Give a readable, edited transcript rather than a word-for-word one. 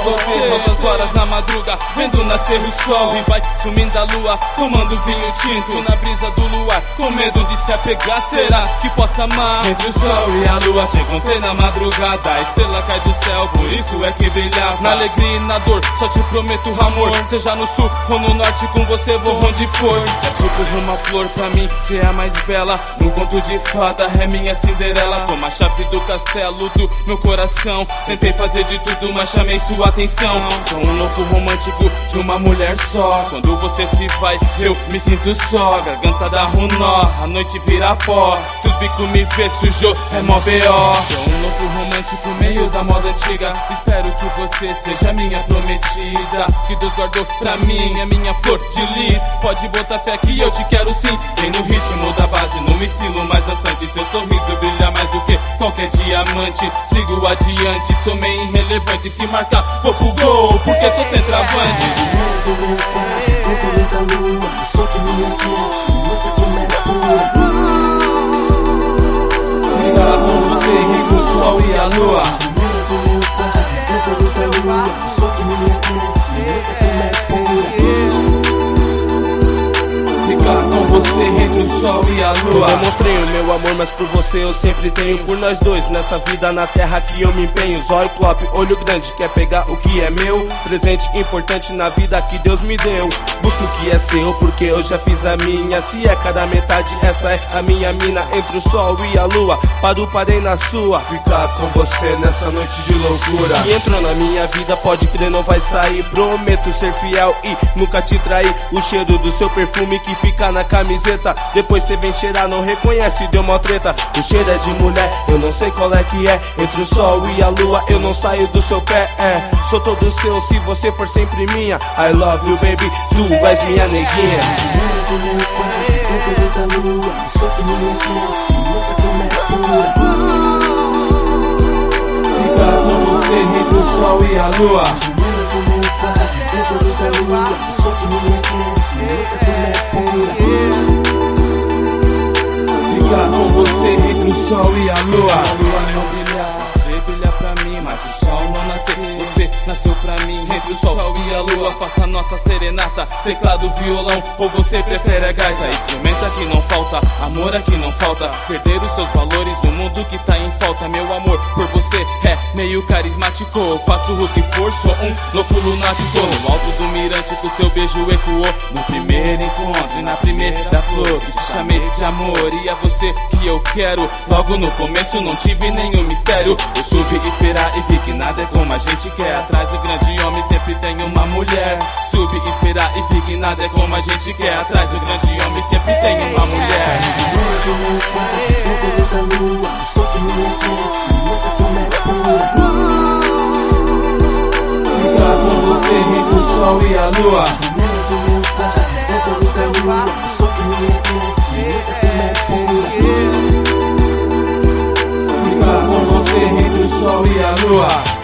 você altas horas na madruga, vendo nascer o sol. E vai sumindo a lua, tomando vinho tinto na brisa do luar, com medo de se apegar. Será que posso amar? Entre o sol e a lua te encontrei na madrugada, a estrela cai do céu, por isso é que brilhava. Na alegria e na dor, só te prometo amor, seja no sul ou no norte, com você vou onde for. É tipo uma flor pra mim, cê é a mais bela. Num conto de fada é minha Cinderela. Toma a chave do castelo do meu coração. Tentei fazer de tudo, mas chamei sua atenção. Sou um louco romântico de uma mulher só. Quando você se vai, eu me sinto só. Garganta dá um nó, a noite vira pó. Se os bicos me vê sujo, é mó B.O. Sou um louco romântico, meio da moda antiga. Espero que você seja minha prometida, que Deus guardou pra mim, é minha flor de lis. Pode botar fé que eu te quero sim. Vem no ritmo da base, no estilo mais dançante. Seu sorriso brilha mais do que qualquer diamante. Sigo adiante, sou meio irrelevante. Se marcar, vou pro gol, porque sou centroavante. Fica com você, rico, o sol e a lua. Com você entre o sol e a lua. Eu demonstrei o meu amor, mas por você eu sempre tenho. Por nós dois, nessa vida na terra que eu me empenho. Zóio, clope, olho grande, quer pegar o que é meu. Presente importante na vida que Deus me deu. Busca o que é seu, porque eu já fiz a minha. Se é cada metade, essa é a minha mina. Entre o sol e a lua, parei na sua. Ficar com você nessa noite de loucura. Se entrou na minha vida, pode crer, não vai sair. Prometo ser fiel e nunca te trair. O cheiro do seu perfume que fica na camiseta, depois cê vem cheirar, não reconhece, deu mó treta. O cheiro é de mulher, eu não sei qual é que é. Entre o sol e a lua, eu não saio do seu pé. Sou todo seu se você for sempre minha. I love you baby, tu és minha neguinha. Fica com você entre o sol e a lua. Ficar com você entre o sol e a lua. Se a lua não brilhar, você brilha pra mim, mas o sol não nasceu, você nasceu pra mim. Entre o sol e a lua, faça nossa serenata. Teclado, violão, ou você prefere a gaita? Instrumento aqui não falta, amor aqui não falta. Perder os seus valores, o mundo que tá em falta. Meu amor por você é meio carismático. Faço o que for, sou um louco lunático. No alto do mirante que o seu beijo ecoou. No primeiro encontro e na primeira flor que te chamei de amor, e é você que eu quero. Logo no começo não tive nenhum mistério. Eu soube esperar e vi que nada é como a gente quer. Atrás do grande homem sempre tem uma mulher. Soube esperar e vi que nada é como a gente quer. Atrás do grande homem sempre tem uma mulher. Ficar com você entre o sol e a lua. Ficar com você entre o sol e a lua.